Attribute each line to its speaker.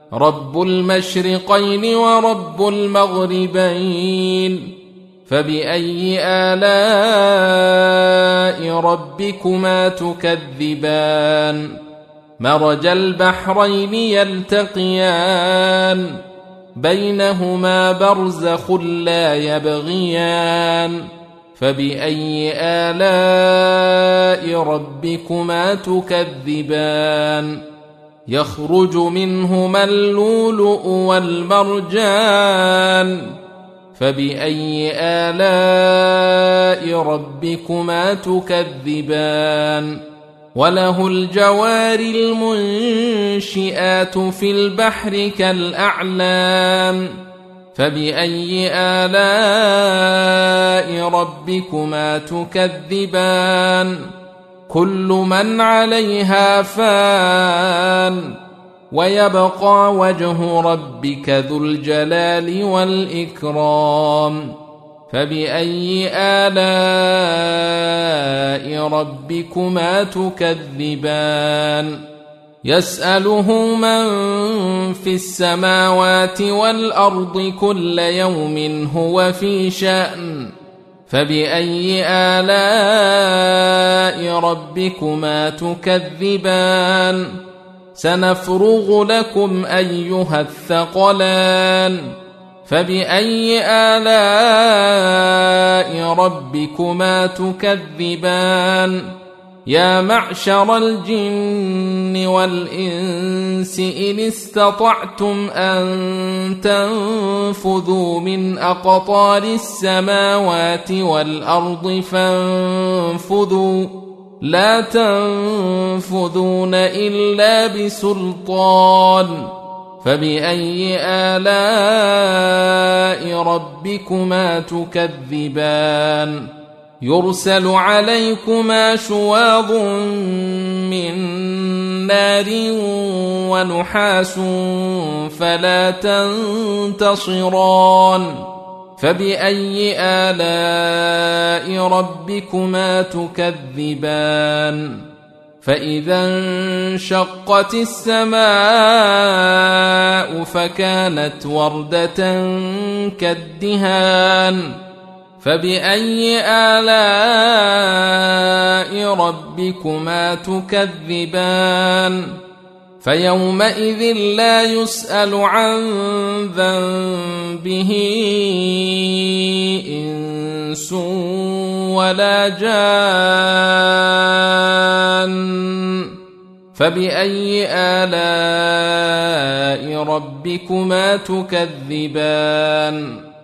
Speaker 1: رب المشرقين ورب المغربين فبأي آلاء ربكما تكذبان مرج البحرين يلتقيان بينهما برزخ لا يبغيان فبأي آلاء ربكما تكذبان يخرج منهما اللؤلؤ والمرجان فبأي آلاء ربكما تكذبان وله الجوار المنشئات في البحر كالأعلام فبأي آلاء ربكما تكذبان كل من عليها فان ويبقى وجه ربك ذو الجلال والإكرام فبأي آلاء ربكما تكذبان يسأله من في السماوات والأرض كل يوم هو في شأن فبأي آلاء ربكما تكذبان سنفرغ لكم أيها الثقلان فبأي آلاء ربكما تكذبان يا معشر الجن والإنس إن استطعتم أن تنفذوا من أقطار السماوات والأرض فانفذوا لا تنفذون إلا بسلطان فبأي آلاء ربكما تكذبان يرسل عليكما شواظ من نار ونحاس فلا تنتصران فبأي آلاء ربكما تكذبان فإذا انشقت السماء فكانت وردة كالدهان فبأي آلاء ربكما تكذبان فيومئذ لا يسأل عن ذنبه إنس ولا جان فبأي آلاء ربكما تكذبان